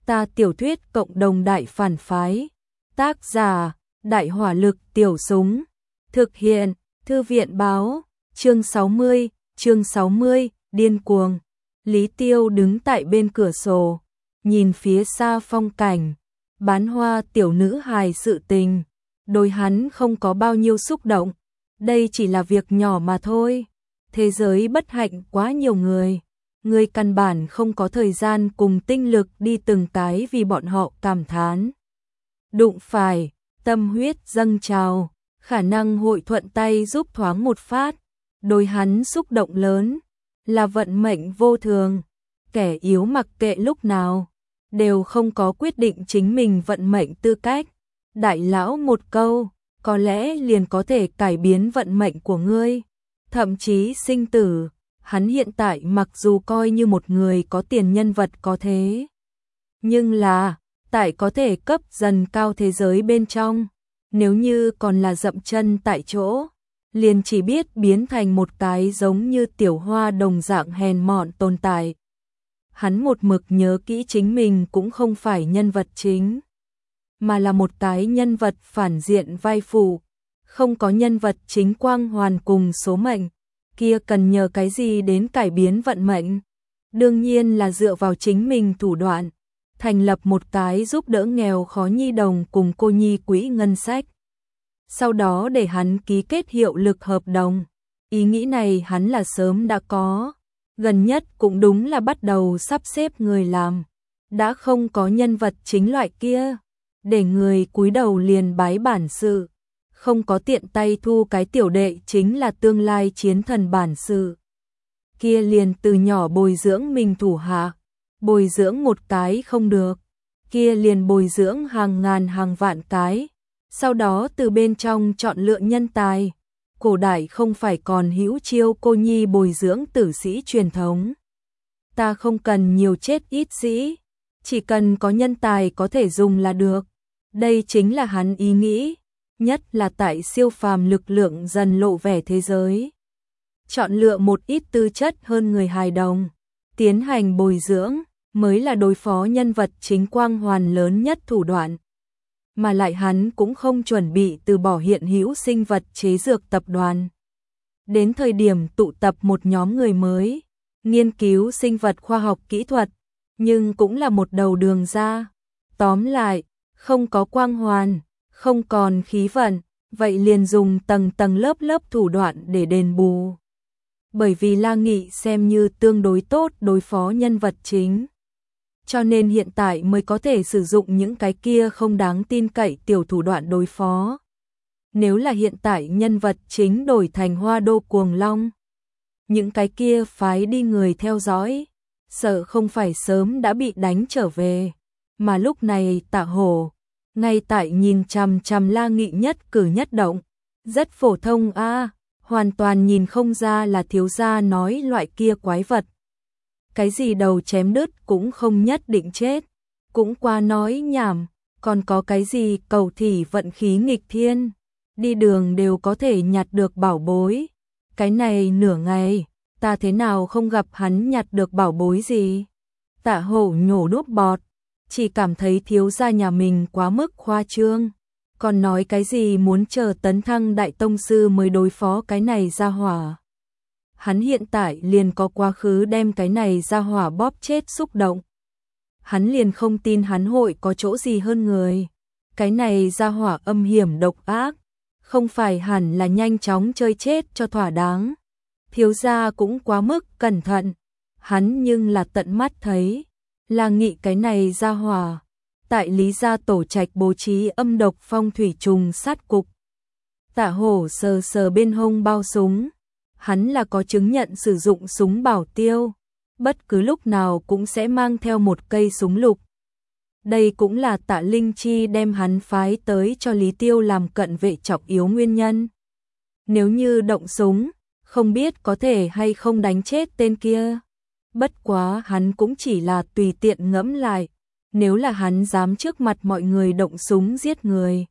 Ta tiểu thuyết cộng đồng đại phản phái. Tác giả: Đại hỏa lực tiểu súng. Thực hiện: Thư viện báo. Chương 60, điên cuồng. Lý Tiêu đứng tại bên cửa sổ, nhìn phía xa phong cảnh, bán hoa tiểu nữ hài sự tình. Đối hắn không có bao nhiêu xúc động, đây chỉ là việc nhỏ mà thôi. Thế giới bất hạnh quá nhiều người căn bản không có thời gian cùng tinh lực đi từng cái vì bọn họ cảm thán. Đụng phải, tâm huyết dâng trào, khả năng hội thuận tay giúp thoáng một phát. Đối hắn xúc động lớn, là vận mệnh vô thường. Kẻ yếu mặc kệ lúc nào, đều không có quyết định chính mình vận mệnh tư cách. Đại lão một câu, có lẽ liền có thể cải biến vận mệnh của ngươi, thậm chí sinh tử. Hắn hiện tại mặc dù coi như một người có tiền nhân vật có thế, nhưng là, tại có thể cấp dần cao thế giới bên trong, nếu như còn là dậm chân tại chỗ, liền chỉ biết biến thành một cái giống như tiểu hoa đồng dạng hèn mọn tồn tại. Hắn một mực nhớ kỹ chính mình cũng không phải nhân vật chính, mà là một cái nhân vật phản diện vai phụ, không có nhân vật chính quang hoàn cùng số mệnh, kia cần nhờ cái gì đến cải biến vận mệnh? Đương nhiên là dựa vào chính mình thủ đoạn, thành lập một cái giúp đỡ nghèo khó nhi đồng cùng cô nhi quỹ ngân sách. Sau đó để hắn ký kết hiệu lực hợp đồng. Ý nghĩ này hắn là sớm đã có, gần nhất cũng đúng là bắt đầu sắp xếp người làm. Đã không có nhân vật chính loại kia, để người cúi đầu liền bái bản sự, không có tiện tay thu cái tiểu đệ chính là tương lai chiến thần bản sự. Kia liền từ nhỏ bồi dưỡng mình thủ hạ, bồi dưỡng một cái không được, kia liền bồi dưỡng hàng ngàn hàng vạn cái, sau đó từ bên trong chọn lựa nhân tài. Cổ đại không phải còn hữu chiêu cô nhi bồi dưỡng tử sĩ truyền thống. Ta không cần nhiều chết ít sĩ, chỉ cần có nhân tài có thể dùng là được. Đây chính là hắn ý nghĩ, nhất là tại siêu phàm lực lượng dần lộ vẻ thế giới. Chọn lựa một ít tư chất hơn người hài đồng, tiến hành bồi dưỡng, mới là đối phó nhân vật chính quang hoàn lớn nhất thủ đoạn. Mà lại hắn cũng không chuẩn bị từ bỏ hiện hữu sinh vật chế dược tập đoàn. Đến thời điểm tụ tập một nhóm người mới, nghiên cứu sinh vật khoa học kỹ thuật, nhưng cũng là một đầu đường ra. Tóm lại, không có quang hoàn, không còn khí vận, vậy liền dùng tầng tầng lớp lớp thủ đoạn để đền bù. Bởi vì La Nghị xem như tương đối tốt đối phó nhân vật chính, cho nên hiện tại mới có thể sử dụng những cái kia không đáng tin cậy tiểu thủ đoạn đối phó. Nếu là hiện tại nhân vật chính đổi thành Hoa Đô Cuồng Long, những cái kia phái đi người theo dõi, sợ không phải sớm đã bị đánh trở về. Mà lúc này Tạ Hổ, ngay tại nhìn chằm chằm La Nghị nhất cử nhất động, rất phổ thông a, hoàn toàn nhìn không ra là thiếu gia nói loại kia quái vật. Cái gì đầu chém đứt cũng không nhất định chết, cũng qua nói nhảm, còn có cái gì cầu thị vận khí nghịch thiên, đi đường đều có thể nhặt được bảo bối. Cái này nửa ngày, ta thế nào không gặp hắn nhặt được bảo bối gì? Tạ Hổ nhổ nuốt bọt, chỉ cảm thấy thiếu gia nhà mình quá mức khoa trương, còn nói cái gì muốn chờ tấn thăng đại tông sư mới đối phó cái này ra hỏa. Hắn hiện tại liền có quá khứ đem cái này ra hỏa bóp chết xúc động. Hắn liền không tin hắn hội có chỗ gì hơn người. Cái này ra hỏa âm hiểm độc ác, không phải hẳn là nhanh chóng chơi chết cho thỏa đáng. Thiếu gia cũng quá mức cẩn thận, hắn nhưng là tận mắt thấy, La Nghị cái này ra hỏa, tại Lý gia tổ trạch bố trí âm độc phong thủy trùng sát cục. Tạ Hổ sờ sờ bên hông bao súng, hắn là có chứng nhận sử dụng súng bảo tiêu, bất cứ lúc nào cũng sẽ mang theo một cây súng lục. Đây cũng là Tạ Linh Chi đem hắn phái tới cho Lý Tiêu làm cận vệ trọng yếu nguyên nhân. Nếu như động súng, không biết có thể hay không đánh chết tên kia. Bất quá hắn cũng chỉ là tùy tiện ngẫm lại, nếu là hắn dám trước mặt mọi người động súng giết người,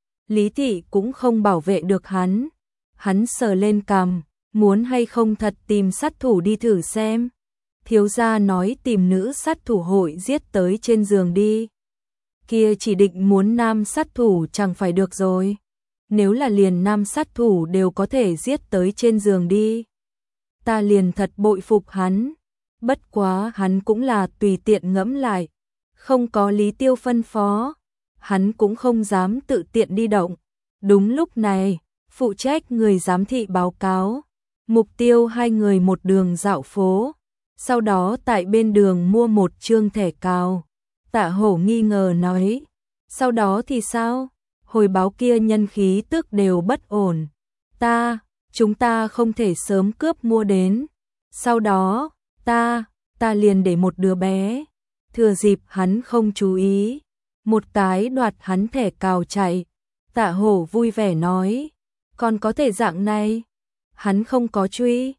Lý Thị cũng không bảo vệ được hắn. Hắn sờ lên cằm, muốn hay không thật tìm sát thủ đi thử xem. thiếu gia nói tìm nữ sát thủ hội giết tới trên giường đi. Kia chỉ định muốn nam sát thủ chẳng phải được rồi. Nếu là liền nam sát thủ đều có thể giết tới trên giường đi. Ta liền thật bội phục hắn. Bất quá hắn cũng là tùy tiện ngẫm lại. Không có Lý Tiêu phân phó. Hắn cũng không dám tự tiện đi động. Đúng lúc này, phụ trách người giám thị báo cáo. Mục Tiêu hai người một đường dạo phố. Sau đó tại bên đường mua một trương thẻ cào. Tạ Hổ nghi ngờ nói. Sau đó thì sao? Hồi báo kia nhân khí tức đều bất ổn. Chúng ta không thể sớm cướp mua đến. Sau đó, ta liền để một đứa bé. Thừa dịp hắn không chú ý. Một cái đoạt hắn thẻ cào chạy. Tạ Hổ vui vẻ nói. Còn có thể dạng này. Hắn không có truy.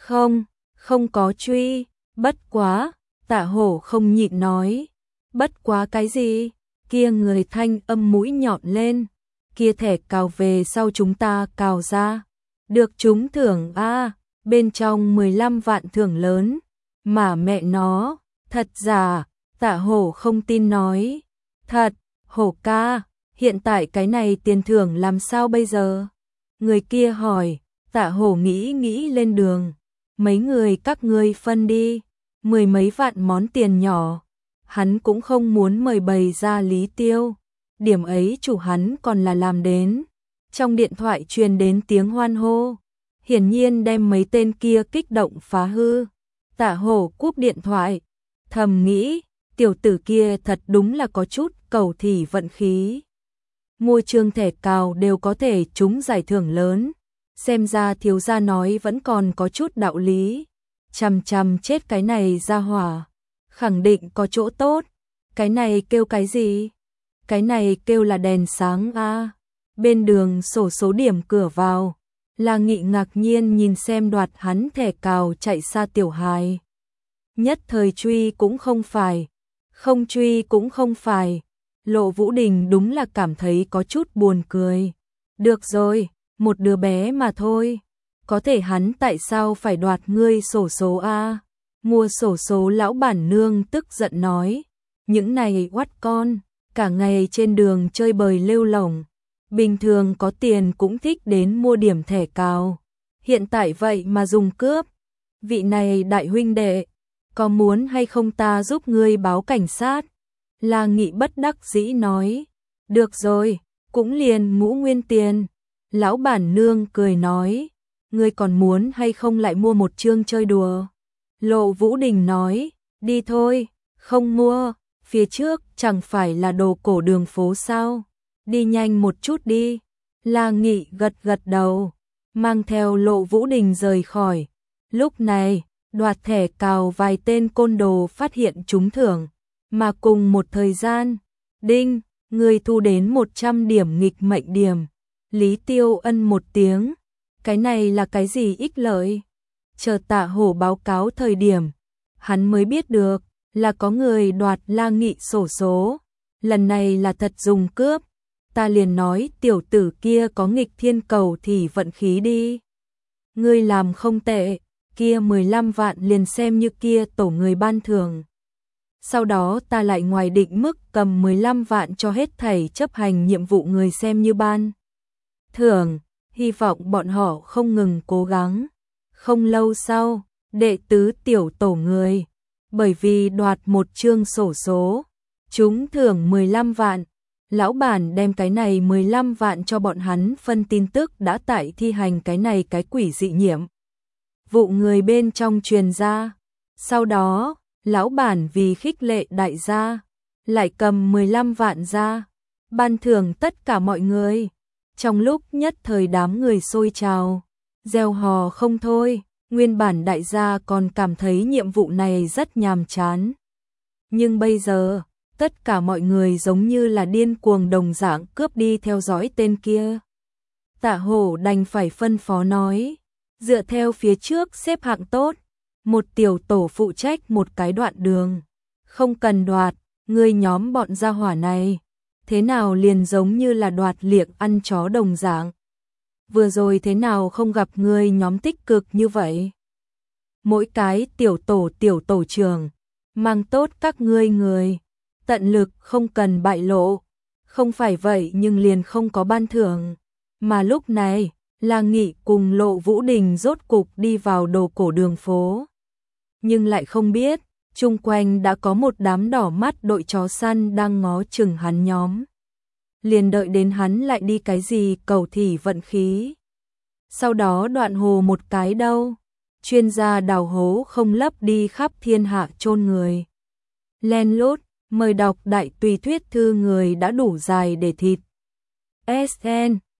Không có truy. Bất quá, Tạ Hổ không nhịn nói. Bất quá cái gì? Kia người thanh âm mũi nhọn lên. Kia thẻ cào về sau chúng ta cào ra. Được trúng thưởng a, bên trong 15 vạn thưởng lớn. Mà mẹ nó, thật giả? Tạ Hổ không tin nói. Thật, Hổ ca, hiện tại cái này tiền thưởng làm sao bây giờ? Người kia hỏi. Tạ Hổ nghĩ lên đường. Mấy người các ngươi phân đi. 10 mấy vạn món tiền nhỏ. Hắn cũng không muốn mời bày ra Lý Tiêu. Điểm ấy chủ hắn còn là làm đến. Trong điện thoại truyền đến tiếng hoan hô. Hiển nhiên đem mấy tên kia kích động phá hư. Tạ Hổ cúp điện thoại. Thầm nghĩ, tiểu tử kia thật đúng là có chút cầu thị vận khí. Mua trương thẻ cào đều có thể trúng giải thưởng lớn. Xem ra thiếu gia nói vẫn còn có chút đạo lý. Chằm chết cái này ra hỏa. Khẳng định có chỗ tốt. Cái này kêu cái gì? Cái này kêu là đèn sáng a. Bên đường sổ số điểm cửa vào. La Nghị ngạc nhiên nhìn xem đoạt hắn thẻ cào chạy xa tiểu hài. Nhất thời truy cũng không phải. Không truy cũng không phải. Lộ Vũ Đình đúng là cảm thấy có chút buồn cười. Được rồi, một đứa bé mà thôi. Có thể hắn tại sao phải đoạt ngươi sổ số a? Mua sổ số lão bản nương tức giận nói. Những này oắt con, cả ngày trên đường chơi bời lêu lổng. Bình thường có tiền cũng thích đến mua điểm thẻ cào. Hiện tại vậy mà dùng cướp. Vị này đại huynh đệ, có muốn hay không ta giúp ngươi báo cảnh sát? La Nghị bất đắc dĩ nói. Được rồi, cũng liền ngũ nguyên tiền. Lão bản nương cười nói. Ngươi còn muốn hay không lại mua một chương chơi đùa? Lộ Vũ Đình nói. Đi thôi, không mua. Phía trước chẳng phải là đồ cổ đường phố sao? Đi nhanh một chút đi. La Nghị gật đầu, mang theo Lộ Vũ Đình rời khỏi. Lúc này, đoạt thẻ cào vài tên côn đồ phát hiện trúng thưởng. Mà cùng một thời gian, đinh, người thu đến 100 điểm nghịch mệnh điểm. Lý Tiêu ân một tiếng. Cái này là cái gì ích lợi? Chờ Tạ Hổ báo cáo thời điểm, hắn mới biết được là có người đoạt La Nghị sổ số. Lần này là thật dùng cướp. Ta liền nói tiểu tử kia có nghịch thiên cầu thì vận khí đi. Ngươi làm không tệ, kia 15 vạn liền xem như kia tổ người ban thưởng. Sau đó ta lại ngoài định mức cầm 15 vạn cho hết thảy chấp hành nhiệm vụ người xem như ban thưởng. Hy vọng bọn họ không ngừng cố gắng. Không lâu sau, đệ tứ tiểu tổ người, bởi vì đoạt một chương sổ số, trúng thưởng 15 vạn. Lão bản đem cái này 15 vạn cho bọn hắn phân tin tức đã tại thi hành cái này cái quỷ dị nhiệm vụ người bên trong truyền ra. Sau đó, lão bản vì khích lệ đại gia, lại cầm 15 vạn ra, ban thưởng tất cả mọi người. Trong lúc nhất thời đám người xôi trào, reo hò không thôi. Nguyên bản đại gia còn cảm thấy nhiệm vụ này rất nhàm chán. Nhưng bây giờ, tất cả mọi người giống như là điên cuồng đồng dạng cướp đi theo dõi tên kia. Tạ Hổ đành phải phân phó nói, dựa theo phía trước xếp hạng tốt, một tiểu tổ phụ trách một cái đoạn đường. Không cần đoạt, ngươi nhóm bọn gia hỏa này, thế nào liền giống như là đoạt liệng ăn chó đồng dạng. Vừa rồi thế nào không gặp ngươi nhóm tích cực như vậy? mỗi cái tiểu tổ trưởng, mang tốt các ngươi người, tận lực không cần bại lộ, không phải vậy nhưng liền không có ban thưởng. Mà lúc này, La Nghị cùng Lộ Vũ Đình rốt cục đi vào đồ cổ đường phố. Nhưng lại không biết, chung quanh đã có một đám đỏ mắt đội chó săn đang ngó chừng hắn nhóm. Liền đợi đến hắn lại đi cái gì cầu thị vận khí. Sau đó đoạn hồ một cái đâu, chuyên gia đào hố không lấp đi khắp thiên hạ chôn người. Len lút, mời đọc đại tùy thuyết thư người đã đủ dài để thịt. SN